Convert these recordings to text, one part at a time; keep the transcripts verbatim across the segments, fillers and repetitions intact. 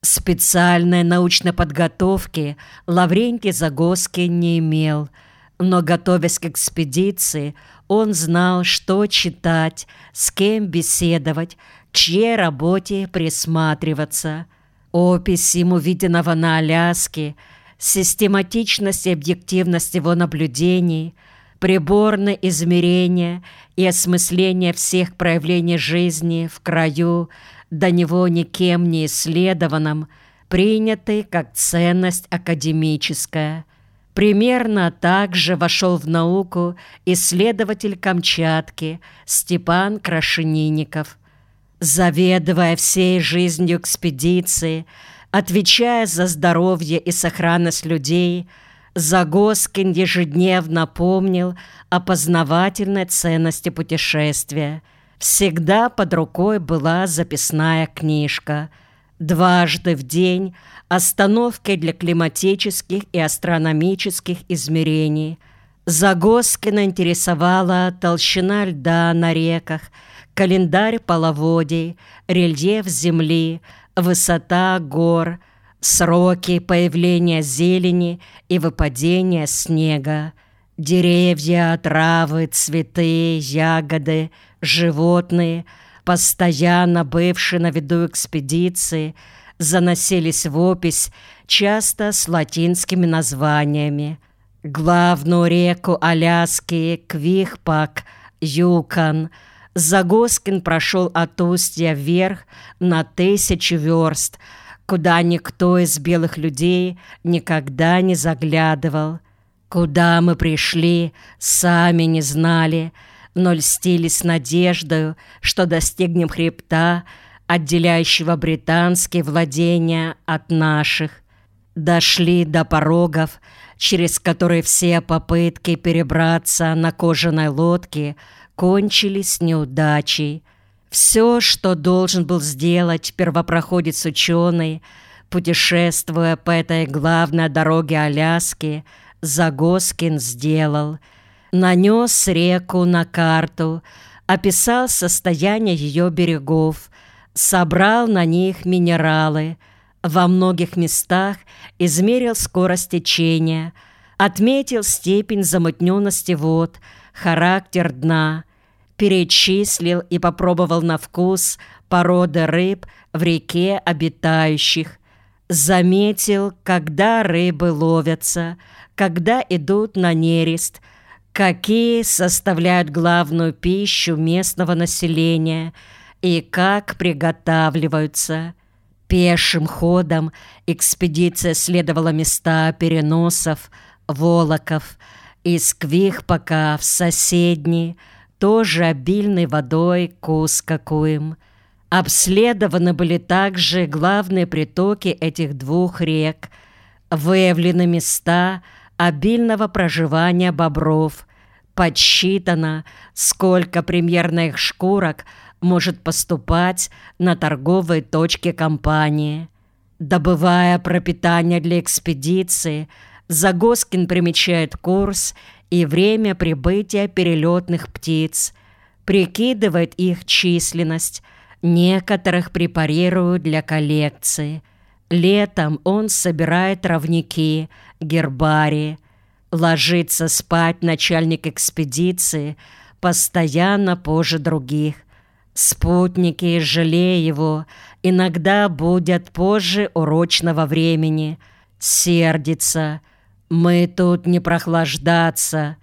Специальной научной подготовки Лаврентий Загоскин не имел, но, готовясь к экспедиции, он знал, что читать, с кем беседовать, к чьей работе присматриваться. Опись ему виденного на Аляске, систематичность и объективность его наблюдений, приборное измерение и осмысление всех проявлений жизни в краю, до него никем не исследованном, приняты как ценность академическая. Примерно так же вошел в науку исследователь Камчатки Степан Крашенинников. Заведуя всей жизнью экспедиции, отвечая за здоровье и сохранность людей, Загоскин ежедневно помнил о познавательной ценности путешествия. Всегда под рукой была записная книжка. Дважды в день остановки для климатических и астрономических измерений. Загоскина интересовала толщина льда на реках, календарь половодий, рельеф земли, высота гор, сроки появления зелени и выпадения снега, деревья, травы, цветы, ягоды, животные, постоянно бывшие на виду экспедиции, заносились в опись часто с латинскими названиями. Главную реку Аляски Квихпак, Юкон, Загоскин прошел от устья вверх на тысячу верст, куда никто из белых людей никогда не заглядывал. Куда мы пришли, сами не знали, но льстились надеждою, что достигнем хребта, отделяющего британские владения от наших. Дошли до порогов, через которые все попытки перебраться на кожаной лодке кончились неудачей. Все, что должен был сделать первопроходец-ученый, путешествуя по этой главной дороге Аляски, Загоскин сделал. Нанес реку на карту, описал состояние ее берегов, собрал на них минералы, во многих местах измерил скорость течения, отметил степень замутненности вод, характер дна, перечислил и попробовал на вкус породы рыб в реке обитающих, заметил, когда рыбы ловятся, когда идут на нерест, какие составляют главную пищу местного населения и как приготавливаются. Пешим ходом экспедиция следовала места переносов, волоков, из Квихпака в соседний, тоже обильной водой Кускакуем. Обследованы были также главные притоки этих двух рек, выявлены места обильного проживания бобров, подсчитано, сколько примерно их шкурок может поступать на торговые точки компании. Добывая пропитание для экспедиции, Загоскин примечает курс и время прибытия перелетных птиц, прикидывает их численность, некоторых препарируют для коллекции. Летом он собирает травники, гербарии. Ложится спать начальник экспедиции постоянно позже других. Спутники, жалея его, иногда будят позже урочного времени. Сердится: мы тут не прохлаждаться.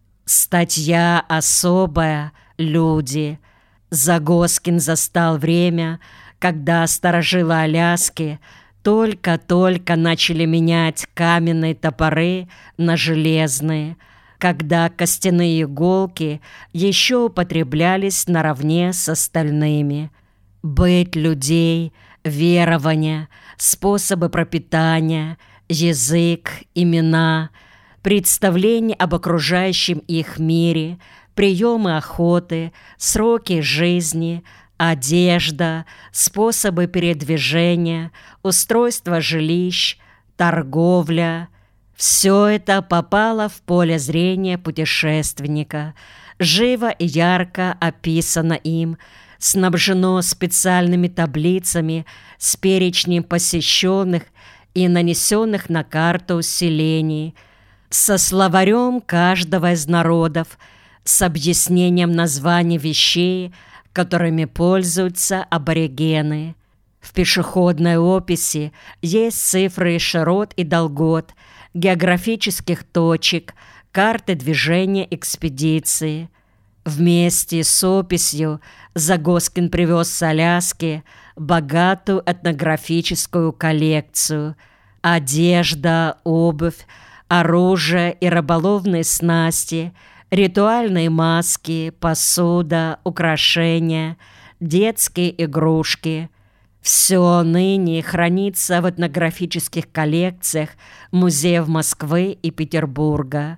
Статья особая, люди. Загоскин застал время, когда старожилы Аляски только-только начали менять каменные топоры на железные, когда костяные иголки еще употреблялись наравне с остальными. Быт людей, верования, способы пропитания, язык, имена, представления об окружающем их мире, приемы охоты, сроки жизни, одежда, способы передвижения, устройство жилищ, торговля — все это попало в поле зрения путешественника, живо и ярко описано им, снабжено специальными таблицами с перечнем посещенных и нанесенных на карту селений, со словарем каждого из народов, с объяснением названий вещей, которыми пользуются аборигены. В пешеходной описи есть цифры широт и долгот, географических точек, карты движения экспедиции. Вместе с описью Загоскин привез с Аляски богатую этнографическую коллекцию: одежда, обувь, оружие и рыболовные снасти, ритуальные маски, посуда, украшения, детские игрушки. Все ныне хранится в этнографических коллекциях музеев Москвы и Петербурга.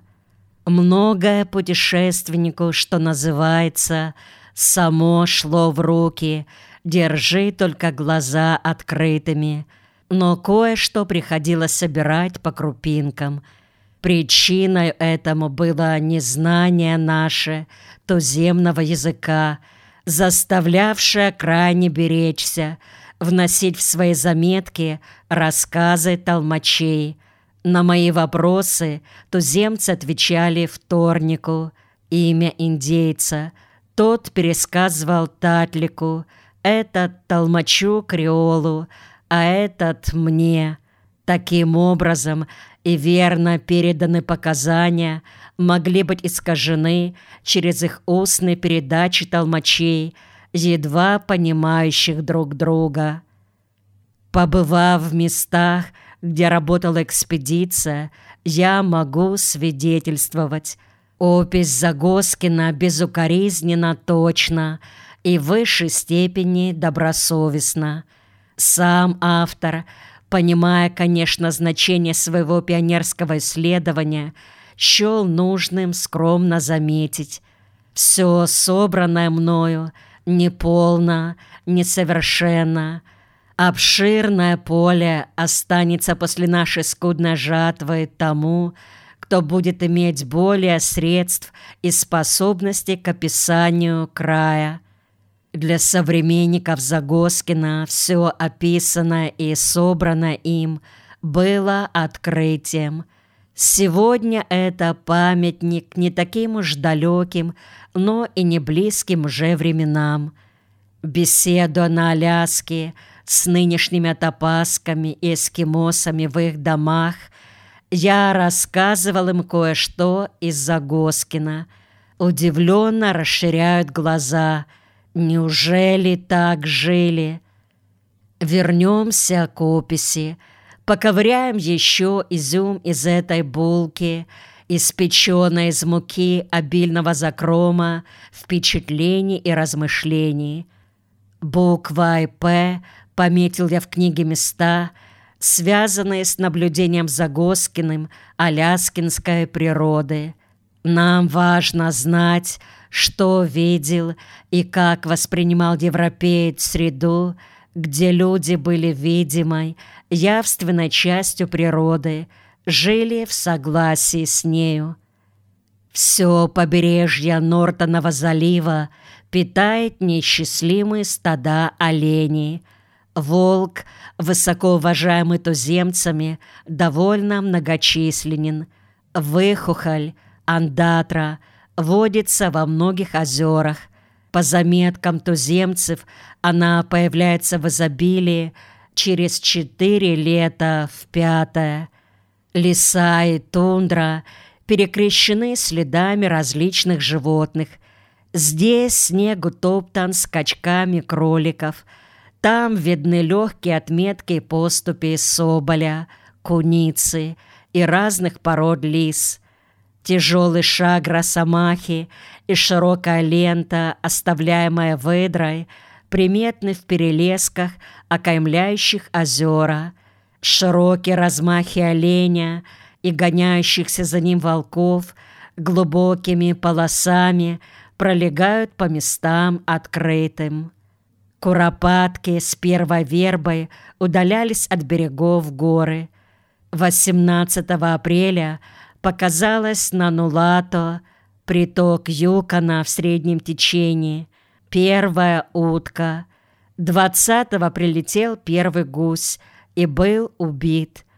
Многое путешественнику, что называется, само шло в руки, держи только глаза открытыми, но кое-что приходилось собирать по крупинкам. Причиной этому было незнание наше туземного языка, заставлявшее крайне беречься, вносить в свои заметки рассказы толмачей. На мои вопросы туземцы отвечали вторнику, имя индейца. Тот пересказывал татлику, этот толмачу креолу, а этот мне. Таким образом, и верно переданы показания могли быть искажены через их устные передачи толмачей, едва понимающих друг друга. Побывав в местах, где работала экспедиция, я могу свидетельствовать: опись Загоскина безукоризненно точна и в высшей степени добросовестна. Сам автор, понимая, конечно, значение своего пионерского исследования, счел нужным скромно заметить: все собранное мною неполно, несовершенно. Обширное поле останется после нашей скудной жатвы тому, кто будет иметь более средств и способностей к описанию края. Для современников Загоскина все описанное и собранное им было открытием. Сегодня это памятник не таким уж далеким, но и не близким уже временам. Беседуя на Аляске с нынешними атапасками и эскимосами в их домах, я рассказывал им кое-что из Загоскина. Удивленно расширяют глаза. Неужели так жили? Вернемся к описи. Поковыряем еще изюм из этой булки, испеченной из муки обильного закрома, впечатлений и размышлений. Буквой «П» пометил я в книге места, связанные с наблюдением Загоскиным аляскинской природы. Нам важно знать, что видел и как воспринимал европеец среду, где люди были видимой, явственной частью природы, жили в согласии с нею. Все побережье Нортонова залива питает неисчислимые стада оленей. Волк, высоко уважаемый туземцами, довольно многочисленен. Выхухоль, андатра водится во многих озерах. По заметкам туземцев, она появляется в изобилии через четыре лета в пятое. Леса и тундра перекрещены следами различных животных. Здесь снег утоптан скачками кроликов. Там видны легкие отметки поступи соболя, куницы и разных пород лис. Тяжелый шаг росомахи и широкая лента, оставляемая выдрой, приметны в перелесках, окаймляющих озера. Широкие размахи оленя и гоняющихся за ним волков глубокими полосами пролегают по местам открытым. Куропатки с первой вербой удалялись от берегов горы. восемнадцатого апреля показалась на Нулато, приток Юкона в среднем течении. первая утка, двадцатого прилетел первый гусь и был убит.